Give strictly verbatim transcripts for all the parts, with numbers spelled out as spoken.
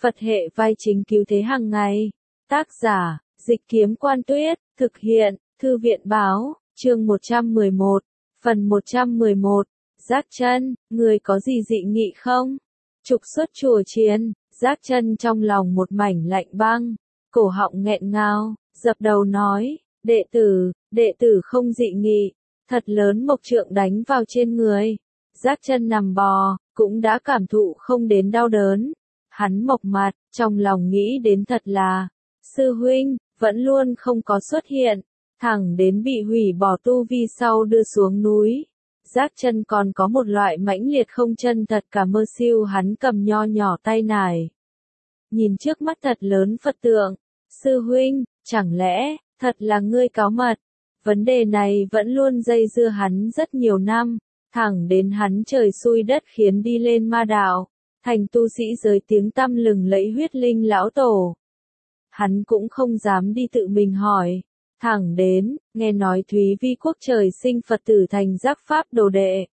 Phật hệ vai chính cứu thế hàng ngày. Tác giả, Dịch Kiếm Quan Tuyết, thực hiện, Thư viện Báo, chương một trăm mười một, phần một trăm mười một, Giác Chân, người có gì dị nghị không? Trục xuất chùa chiền, Giác Chân trong lòng một mảnh lạnh băng, cổ họng nghẹn ngào, dập đầu nói, đệ tử, đệ tử không dị nghị, thật lớn mộc trượng đánh vào trên người. Giác Chân nằm bò, cũng đã cảm thụ không đến đau đớn. Hắn mộc mặt, trong lòng nghĩ đến thật là, sư huynh, vẫn luôn không có xuất hiện, thẳng đến bị hủy bỏ tu vi sau đưa xuống núi. Giác Chân còn có một loại mãnh liệt không chân thật cả mơ siêu, hắn cầm nho nhỏ tay nải. Nhìn trước mắt thật lớn Phật tượng, sư huynh, chẳng lẽ, thật là ngươi cáo mật? Vấn đề này vẫn luôn dây dưa hắn rất nhiều năm, thẳng đến hắn trời xui đất khiến đi lên ma đạo, thành tu sĩ giới tiếng tăm lừng lẫy Huyết Linh lão tổ. Hắn cũng không dám đi tự mình hỏi, thẳng đến, nghe nói Thúy Vi quốc trời sinh Phật tử thành Giác Pháp đồ đệ.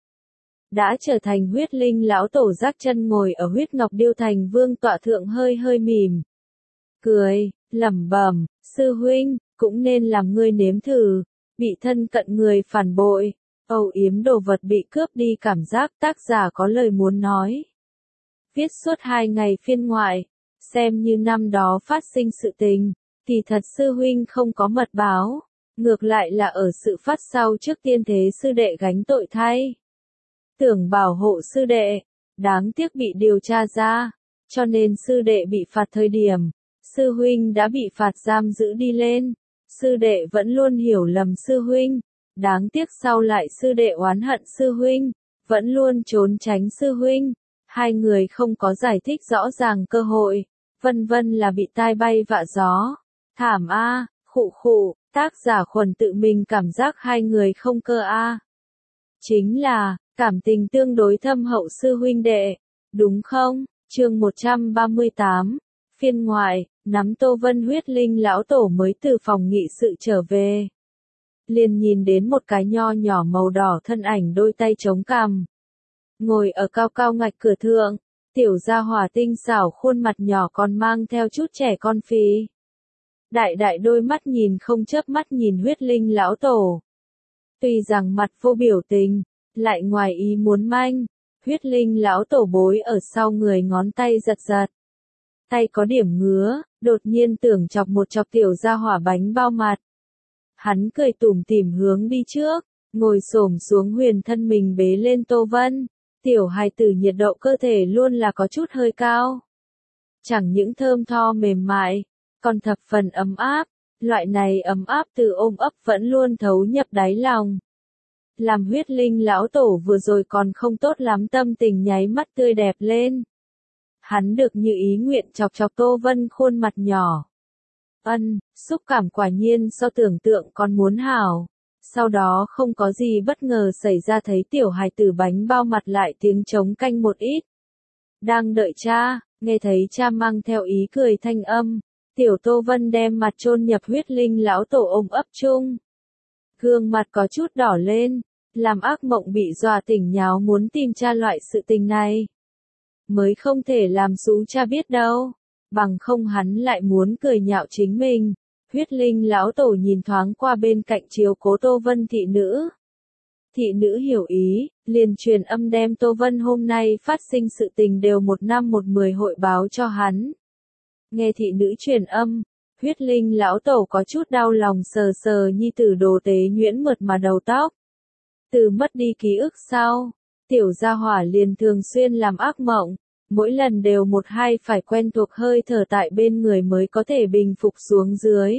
Đã trở thành Huyết Linh lão tổ. Giác Chân ngồi ở huyết ngọc điêu thành vương tọa thượng hơi hơi mỉm cười, lẩm bẩm, sư huynh, cũng nên làm ngươi nếm thử, bị thân cận người phản bội, âu yếm đồ vật bị cướp đi cảm giác. Tác giả có lời muốn nói. Viết suốt hai ngày phiên ngoại, xem như năm đó phát sinh sự tình, thì thật sư huynh không có mật báo, ngược lại là ở sự phát sau trước tiên thế sư đệ gánh tội thay. Tưởng bảo hộ sư đệ, đáng tiếc bị điều tra ra, cho nên sư đệ bị phạt thời điểm, sư huynh đã bị phạt giam giữ đi lên. Sư đệ vẫn luôn hiểu lầm sư huynh, đáng tiếc sau lại sư đệ oán hận sư huynh, vẫn luôn trốn tránh sư huynh. Hai người không có giải thích rõ ràng cơ hội, vân vân là bị tai bay vạ gió. Thảm a, khụ khụ, tác giả Khuẩn tự mình cảm giác hai người không cơ a. Chính là, cảm tình tương đối thâm hậu sư huynh đệ, đúng không? Chương một trăm ba mươi tám, phiên ngoại, nắm Tô Vân Huyết Linh lão tổ mới từ phòng nghị sự trở về. Liền nhìn đến một cái nho nhỏ màu đỏ thân ảnh đôi tay chống cằm. Ngồi ở cao cao ngạch cửa thượng, tiểu gia hỏa tinh xảo khuôn mặt nhỏ còn mang theo chút trẻ con phì. Đại đại đôi mắt nhìn không chớp mắt nhìn Huyết Linh lão tổ. Tuy rằng mặt vô biểu tình, lại ngoài ý muốn manh, Huyết Linh lão tổ bối ở sau người ngón tay giật giật. Tay có điểm ngứa, đột nhiên tưởng chọc một chọc tiểu gia hỏa bánh bao mặt. Hắn cười tủm tỉm hướng đi trước, ngồi xổm xuống huyền thân mình bế lên Tô Vân. Tiểu hài tử nhiệt độ cơ thể luôn là có chút hơi cao. Chẳng những thơm tho mềm mại, còn thập phần ấm áp, loại này ấm áp từ ôm ấp vẫn luôn thấu nhập đáy lòng. Làm Huyết Linh lão tổ vừa rồi còn không tốt lắm, tâm tình nháy mắt tươi đẹp lên. Hắn được như ý nguyện chọc chọc Tô Vân khuôn mặt nhỏ. Ân, xúc cảm quả nhiên so tưởng tượng còn muốn hảo. Sau đó không có gì bất ngờ xảy ra, thấy tiểu hài tử bánh bao mặt lại tiếng trống canh một ít. Đang đợi cha, nghe thấy cha mang theo ý cười thanh âm, tiểu Tô Vân đem mặt chôn nhập Huyết Linh lão tổ ôm ấp chung. Gương mặt có chút đỏ lên, làm ác mộng bị dọa tỉnh nháo muốn tìm cha loại sự tình này. Mới không thể làm xú cha biết đâu, bằng không hắn lại muốn cười nhạo chính mình. Huyết Linh lão tổ nhìn thoáng qua bên cạnh chiếu cố Tô Vân thị nữ. Thị nữ hiểu ý, liền truyền âm đem Tô Vân hôm nay phát sinh sự tình đều một năm một mười hội báo cho hắn. Nghe thị nữ truyền âm, Huyết Linh lão tổ có chút đau lòng, sờ sờ nhi tử đồ tế nhuyễn mượt mà đầu tóc. Từ mất đi ký ức sau, tiểu gia hỏa liền thường xuyên làm ác mộng, mỗi lần đều một hai phải quen thuộc hơi thở tại bên người mới có thể bình phục xuống dưới.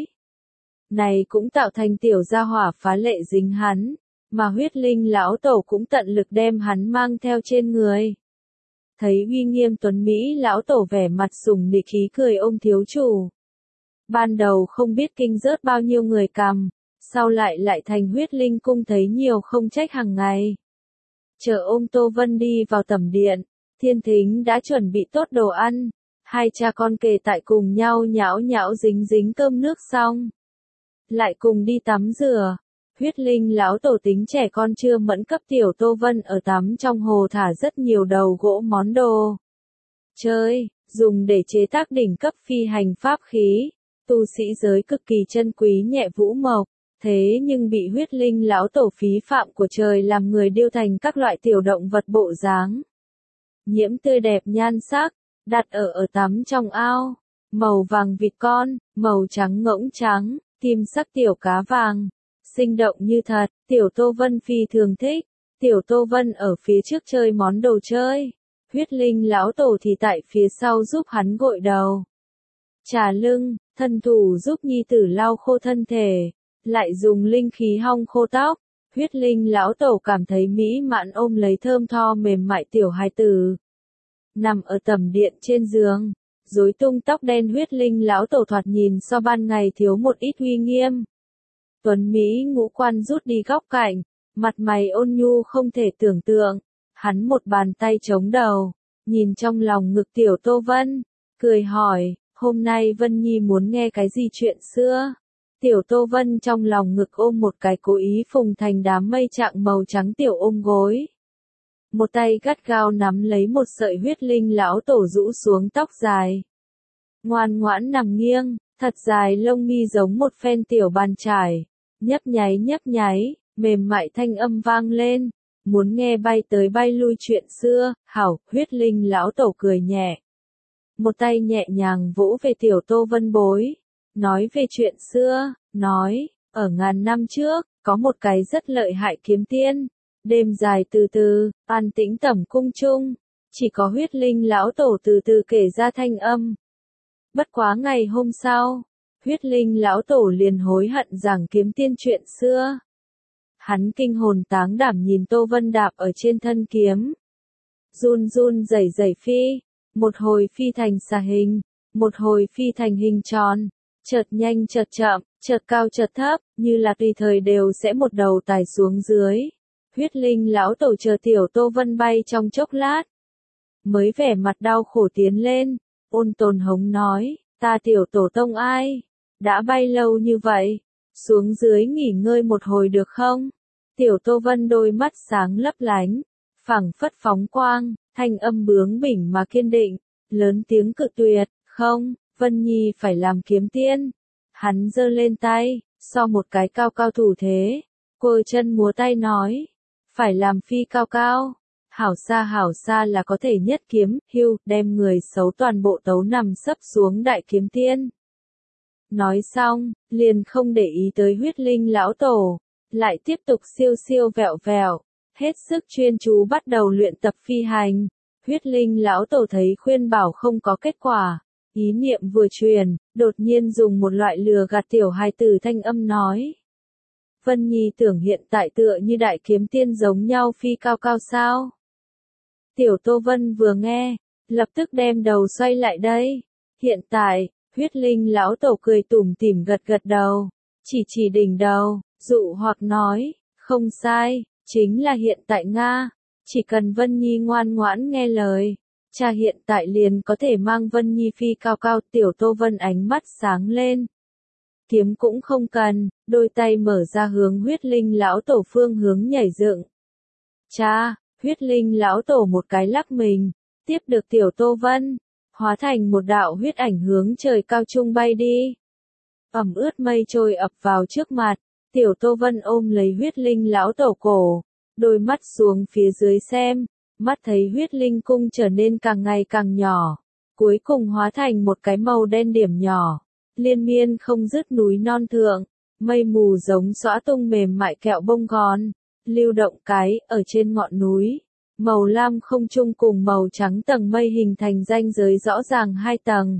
Này cũng tạo thành tiểu gia hỏa phá lệ dính hắn, mà Huyết Linh lão tổ cũng tận lực đem hắn mang theo trên người. Thấy uy nghiêm tuấn Mỹ lão tổ vẻ mặt sùng nịch khí cười ôm thiếu chủ. Ban đầu không biết kinh rớt bao nhiêu người cầm, sau lại lại thành Huyết Linh cung thấy nhiều không trách hàng ngày. Chờ ôm Tô Vân đi vào tẩm điện, Thiên Thính đã chuẩn bị tốt đồ ăn, hai cha con kề tại cùng nhau nhão nhão dính dính cơm nước xong. Lại cùng đi tắm rửa. Huyết Linh lão tổ tính trẻ con chưa mẫn cấp tiểu Tô Vân ở tắm trong hồ thả rất nhiều đầu gỗ món đồ chơi, dùng để chế tác đỉnh cấp phi hành pháp khí, tu sĩ giới cực kỳ chân quý nhẹ vũ mộc, thế nhưng bị huyết linh lão tổ phí phạm của trời làm người điêu thành các loại tiểu động vật bộ dáng. Nhiễm tươi đẹp nhan sắc, đặt ở ở tắm trong ao, màu vàng vịt con, màu trắng ngỗng trắng, kim sắc tiểu cá vàng, sinh động như thật, tiểu Tô Vân phi thường thích, tiểu Tô Vân ở phía trước chơi món đồ chơi, huyết linh lão tổ thì tại phía sau giúp hắn gội đầu, trà lưng, thân thủ giúp nhi tử lau khô thân thể, lại dùng linh khí hong khô tóc, huyết linh lão tổ cảm thấy mỹ mãn ôm lấy thơm tho mềm mại tiểu hài tử. Nằm ở tầm điện trên giường, rối tung tóc đen huyết linh lão tổ thoạt nhìn so ban ngày thiếu một ít uy nghiêm. Tuấn Mỹ ngũ quan rút đi góc cạnh, mặt mày ôn nhu không thể tưởng tượng, hắn một bàn tay chống đầu, nhìn trong lòng ngực tiểu Tô Vân, cười hỏi, hôm nay Vân Nhi muốn nghe cái gì chuyện xưa? Tiểu Tô Vân trong lòng ngực ôm một cái cố ý phùng thành đám mây trạng màu trắng tiểu ôm gối. Một tay gắt gao nắm lấy một sợi huyết linh lão tổ rũ xuống tóc dài. Ngoan ngoãn nằm nghiêng, thật dài lông mi giống một phen tiểu bàn trải, nhấp nháy nhấp nháy, mềm mại thanh âm vang lên, muốn nghe bay tới bay lui chuyện xưa, hảo, huyết linh lão tổ cười nhẹ. Một tay nhẹ nhàng vỗ về tiểu Tô Vân bối, nói về chuyện xưa, nói, ở ngàn năm trước, có một cái rất lợi hại kiếm tiên, đêm dài từ từ, an tĩnh tẩm cung chung, chỉ có huyết linh lão tổ từ từ kể ra thanh âm. Bất quá ngày hôm sau, huyết linh lão tổ liền hối hận giảng kiếm tiên chuyện xưa. Hắn kinh hồn táng đảm nhìn Tô Vân đạp ở trên thân kiếm. Run run rẩy rẩy phi, một hồi phi thành xà hình, một hồi phi thành hình tròn, chợt nhanh chợt chậm, chợt cao chợt thấp, như là tùy thời đều sẽ một đầu tải xuống dưới. Huyết linh lão tổ chờ tiểu Tô Vân bay trong chốc lát. Mới vẻ mặt đau khổ tiến lên, ôn tồn hống nói, ta tiểu tổ tông ai? Đã bay lâu như vậy, xuống dưới nghỉ ngơi một hồi được không? Tiểu Tô Vân đôi mắt sáng lấp lánh, phẳng phất phóng quang, thanh âm bướng bỉnh mà kiên định, lớn tiếng cự tuyệt, không, Vân Nhi phải làm kiếm tiên. Hắn giơ lên tay, so một cái cao cao thủ thế, quơ chân múa tay nói, phải làm phi cao cao, hảo xa hảo xa là có thể nhất kiếm, hưu, đem người xấu toàn bộ tấu nằm sấp xuống đại kiếm tiên. Nói xong, liền không để ý tới huyết linh lão tổ, lại tiếp tục siêu siêu vẹo vẹo, hết sức chuyên chú bắt đầu luyện tập phi hành. Huyết linh lão tổ thấy khuyên bảo không có kết quả, ý niệm vừa truyền, đột nhiên dùng một loại lừa gạt tiểu hài tử thanh âm nói. Vân Nhi tưởng hiện tại tựa như đại kiếm tiên giống nhau phi cao cao sao? Tiểu Tô Vân vừa nghe, lập tức đem đầu xoay lại đây. Hiện tại, huyết linh lão tổ cười tủm tỉm gật gật đầu, chỉ chỉ đỉnh đầu, dụ hoặc nói, không sai, chính là hiện tại Nga, chỉ cần Vân Nhi ngoan ngoãn nghe lời, cha hiện tại liền có thể mang Vân Nhi phi cao cao. Tiểu Tô Vân ánh mắt sáng lên. Kiếm cũng không cần, đôi tay mở ra hướng huyết linh lão tổ phương hướng nhảy dựng. Cha, huyết linh lão tổ một cái lắc mình, tiếp được tiểu Tô Vân, hóa thành một đạo huyết ảnh hướng trời cao trung bay đi. Ẩm ướt mây trôi ập vào trước mặt, tiểu Tô Vân ôm lấy huyết linh lão tổ cổ, đôi mắt xuống phía dưới xem, mắt thấy huyết linh cung trở nên càng ngày càng nhỏ, cuối cùng hóa thành một cái màu đen điểm nhỏ. Liên miên không dứt núi non thượng, mây mù giống xõa tung mềm mại kẹo bông gòn, lưu động cái, ở trên ngọn núi, màu lam không trung cùng màu trắng tầng mây hình thành ranh giới rõ ràng hai tầng.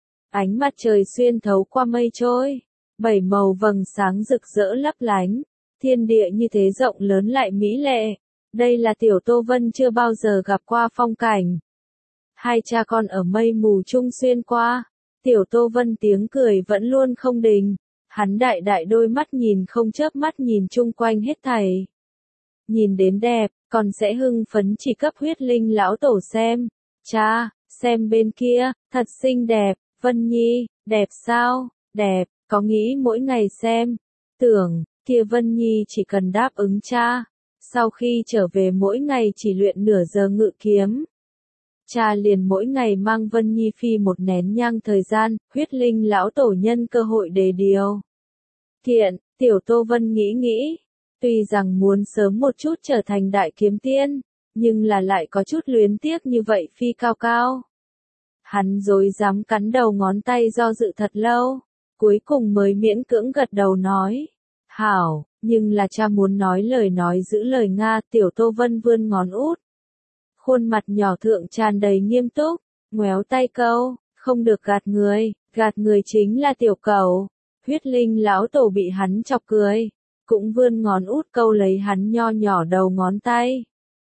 Ánh mặt trời xuyên thấu qua mây trôi, bảy màu vầng sáng rực rỡ lấp lánh, thiên địa như thế rộng lớn lại mỹ lệ, đây là tiểu Tô Vân chưa bao giờ gặp qua phong cảnh. Hai cha con ở mây mù chung xuyên qua. Tiểu Tô Vân tiếng cười vẫn luôn không đình, hắn đại đại đôi mắt nhìn không chớp mắt nhìn chung quanh hết thảy. Nhìn đến đẹp, còn sẽ hưng phấn chỉ cấp huyết linh lão tổ xem. Cha, xem bên kia, thật xinh đẹp, Vân Nhi, đẹp sao, đẹp, có nghĩ mỗi ngày xem. Tưởng, kia Vân Nhi chỉ cần đáp ứng cha, sau khi trở về mỗi ngày chỉ luyện nửa giờ ngự kiếm. cha liền mỗi ngày mang Vân Nhi Phi một nén nhang thời gian, huyết linh lão tổ nhân cơ hội đề điều. Thiện, tiểu Tô Vân nghĩ nghĩ, tuy rằng muốn sớm một chút trở thành đại kiếm tiên, nhưng là lại có chút luyến tiếc như vậy phi cao cao. Hắn dối dám cắn đầu ngón tay do dự thật lâu, cuối cùng mới miễn cưỡng gật đầu nói. Hảo, nhưng là cha muốn nói lời nói giữ lời Nga, tiểu Tô Vân vươn ngón út. Khuôn mặt nhỏ thượng tràn đầy nghiêm túc, ngoéo tay câu, không được gạt người, gạt người chính là tiểu cẩu. Huyết linh lão tổ bị hắn chọc cười, cũng vươn ngón út câu lấy hắn nho nhỏ đầu ngón tay.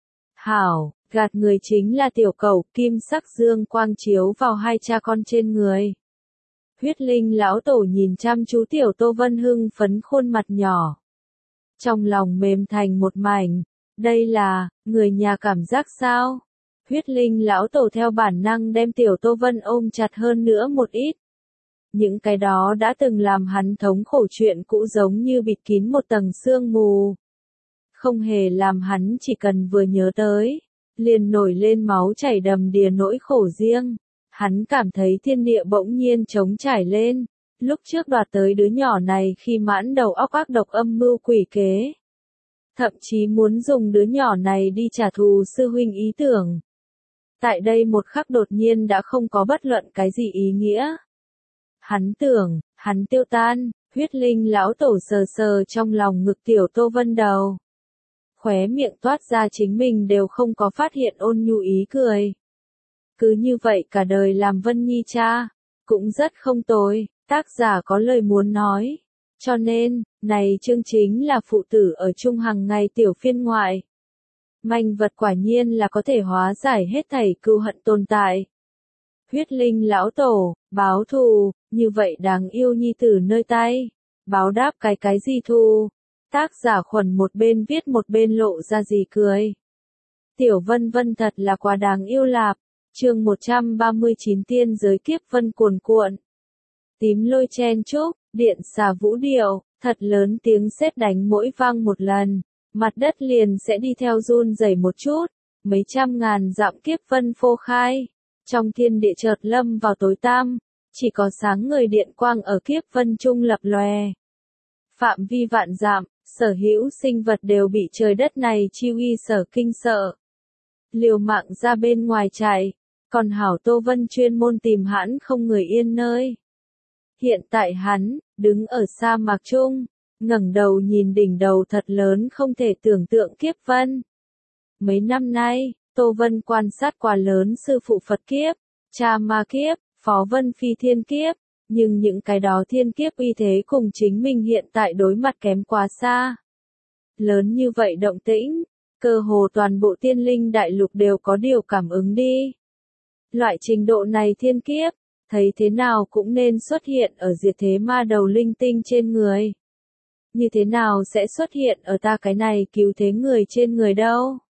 Hảo, gạt người chính là tiểu cẩu, kim sắc dương quang chiếu vào hai cha con trên người. Huyết linh lão tổ nhìn chăm chú tiểu Tô Vân hưng phấn khuôn mặt nhỏ. Trong lòng mềm thành một mảnh, đây là, người nhà cảm giác sao? Huyết linh lão tổ theo bản năng đem tiểu Tô Vân ôm chặt hơn nữa một ít. Những cái đó đã từng làm hắn thống khổ chuyện cũ giống như bịt kín một tầng sương mù. Không hề làm hắn chỉ cần vừa nhớ tới, liền nổi lên máu chảy đầm đìa nỗi khổ riêng. Hắn cảm thấy thiên địa bỗng nhiên trống trải lên, lúc trước đoạt tới đứa nhỏ này khi mãn đầu óc ác độc âm mưu quỷ kế. Thậm chí muốn dùng đứa nhỏ này đi trả thù sư huynh ý tưởng. Tại đây một khắc đột nhiên đã không có bất luận cái gì ý nghĩa. Hắn tưởng, hắn tiêu tan, huyết linh lão tổ sờ sờ trong lòng ngực tiểu Tô Vân đầu. Khóe miệng toát ra chính mình đều không có phát hiện ôn nhu ý cười. Cứ như vậy cả đời làm Vân Nhi cha, cũng rất không tồi, tác giả có lời muốn nói. Cho nên, này chương chính là phụ tử ở chung hàng ngày tiểu phiên ngoại. Manh vật quả nhiên là có thể hóa giải hết thảy cừu hận tồn tại. Huyết linh lão tổ, báo thù, như vậy đáng yêu nhi tử nơi tay. Báo đáp cái cái gì thù? Tác giả Khuẩn một bên viết một bên lộ ra gì cười. Tiểu Vân Vân thật là quá đáng yêu lạp. Chương một trăm ba mươi chín tiên giới kiếp vân cuồn cuộn. Tím lôi chen chúc, điện xà vũ điệu, thật lớn tiếng sét đánh mỗi vang một lần, mặt đất liền sẽ đi theo run rẩy một chút, mấy trăm ngàn dặm kiếp vân phô khai, trong thiên địa chợt lâm vào tối tăm, chỉ có sáng người điện quang ở kiếp vân trung lập lòe. Phạm vi vạn dặm, sở hữu sinh vật đều bị trời đất này chi uy sở kinh sợ. Liều mạng ra bên ngoài chạy, còn hảo Tô Vân chuyên môn tìm hãn không người yên nơi. Hiện tại hắn, đứng ở sa mạc trung, ngẩng đầu nhìn đỉnh đầu thật lớn không thể tưởng tượng kiếp vân. Mấy năm nay, Tô Vân quan sát quá lớn sư phụ Phật kiếp, cha ma kiếp, phó vân phi thiên kiếp, nhưng những cái đó thiên kiếp uy thế cùng chính mình hiện tại đối mặt kém quá xa. Lớn như vậy động tĩnh, cơ hồ toàn bộ tiên linh đại lục đều có điều cảm ứng đi. Loại trình độ này thiên kiếp, thấy thế nào cũng nên xuất hiện ở diệt thế ma đầu linh tinh trên người. Như thế nào sẽ xuất hiện ở ta cái này cứu thế người trên người đâu?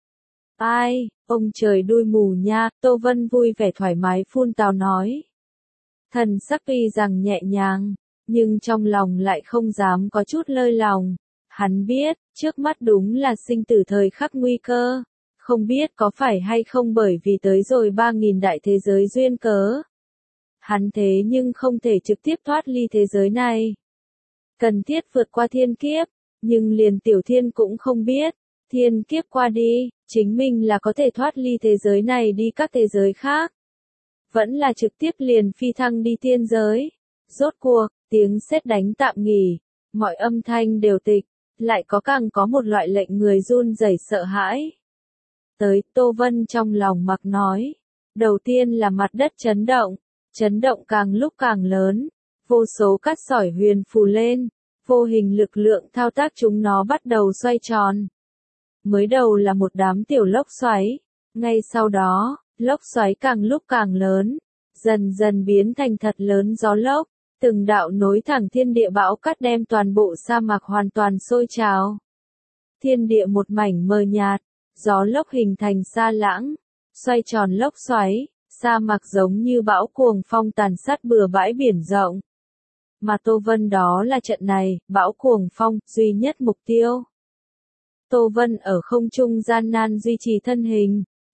Ai, ông trời đuôi mù nha, Tô Vân vui vẻ thoải mái phun tào nói. Thần sắc tuy rằng nhẹ nhàng, nhưng trong lòng lại không dám có chút lơi lòng. Hắn biết, trước mắt đúng là sinh tử thời khắc nguy cơ. Không biết có phải hay không bởi vì tới rồi ba nghìn đại thế giới duyên cớ. Hắn thế nhưng không thể trực tiếp thoát ly thế giới này. Cần thiết vượt qua thiên kiếp, nhưng liền tiểu thiên cũng không biết. Thiên kiếp qua đi, chính mình là có thể thoát ly thế giới này đi các thế giới khác. Vẫn là trực tiếp liền phi thăng đi tiên giới. Rốt cuộc, tiếng sét đánh tạm nghỉ, mọi âm thanh đều tịch, lại có càng có một loại lệnh người run rẩy sợ hãi. Tới, Tô Vân trong lòng mặc nói. Đầu tiên là mặt đất chấn động, chấn động càng lúc càng lớn, vô số cát sỏi huyền phù lên, vô hình lực lượng thao tác chúng nó bắt đầu xoay tròn. Mới đầu là một đám tiểu lốc xoáy, ngay sau đó, lốc xoáy càng lúc càng lớn, dần dần biến thành thật lớn gió lốc, từng đạo nối thẳng thiên địa bão cát đem toàn bộ sa mạc hoàn toàn sôi trào. Thiên địa một mảnh mờ nhạt, gió lốc hình thành sa lãng, xoay tròn lốc xoáy, sa mạc giống như bão cuồng phong tàn sát bừa bãi biển rộng. Mà Tô Vân đó là trận này, bão cuồng phong, duy nhất mục tiêu. Tô Vân ở không trung gian nan duy trì thân hình,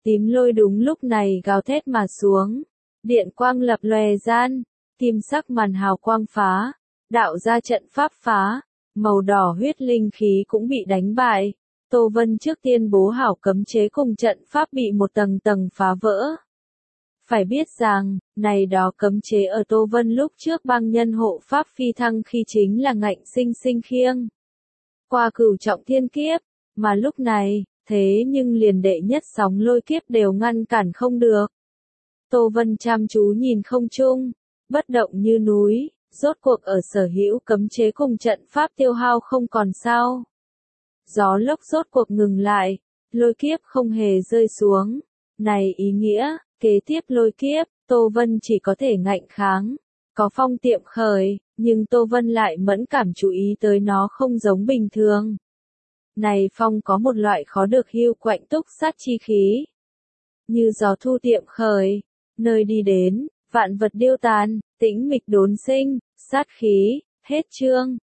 Tím lôi đúng lúc này gào thét mà xuống. Điện quang lập lòe gian, kim sắc màn hào quang phá, đạo ra trận pháp phá, màu đỏ huyết linh khí cũng bị đánh bại. Tô Vân trước tiên bố hảo cấm chế cùng trận pháp bị một tầng tầng phá vỡ. Phải biết rằng, này đó cấm chế ở Tô Vân lúc trước băng nhân hộ pháp phi thăng khi chính là ngạnh sinh sinh khiêng. Qua cửu trọng thiên kiếp, mà lúc này, thế nhưng liền đệ nhất sóng lôi kiếp đều ngăn cản không được. Tô Vân chăm chú nhìn không trung, bất động như núi, rốt cuộc ở sở hữu cấm chế cùng trận pháp tiêu hao không còn sao. Gió lốc rốt cuộc ngừng lại, lôi kiếp không hề rơi xuống. Này ý nghĩa, kế tiếp lôi kiếp, Tô Vân chỉ có thể ngạnh kháng. Có phong tiệm khởi, nhưng Tô Vân lại mẫn cảm chú ý tới nó không giống bình thường. Này phong có một loại khó được hưu quạnh túc sát chi khí. Như gió thu tiệm khởi, nơi đi đến, vạn vật điêu tàn, tĩnh mịch đốn sinh, sát khí, hết chương.